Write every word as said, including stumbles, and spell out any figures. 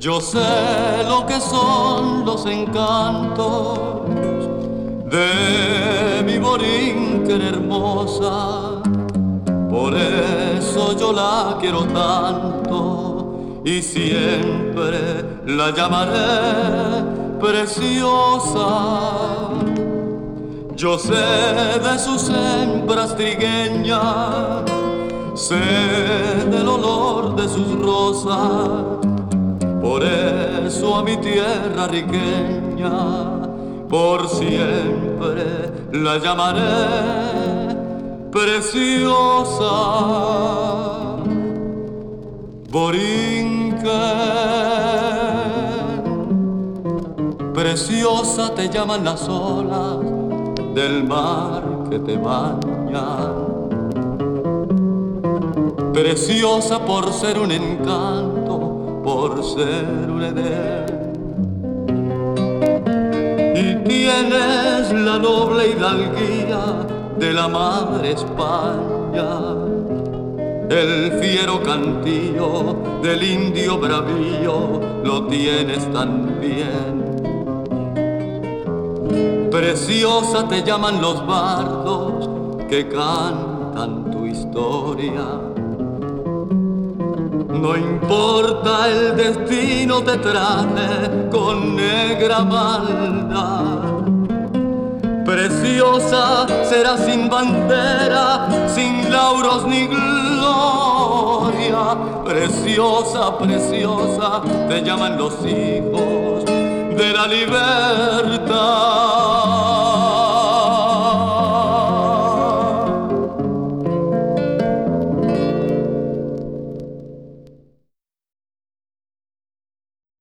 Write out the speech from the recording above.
Yo sé lo que son los encantos de mi Borinquen hermosa, por eso yo la quiero tanto y siempre la llamaré preciosa. Yo sé de sus hembras trigueñas, sé del olor de sus rosas, por eso a mi tierra riqueña por siempre la llamaré preciosa. Borinquen, preciosa te llaman las olas del mar que te bañan, preciosa por ser un encanto, por ser un edén. Y tienes la noble hidalguía de la madre España, el fiero cantillo del indio bravío lo tienes también. Preciosa te llaman los bardos que cantan tu historia. No importa el destino te trate con negra maldad, preciosa será sin bandera, sin lauros ni gloria. Preciosa, preciosa te llaman los hijos de la libertad.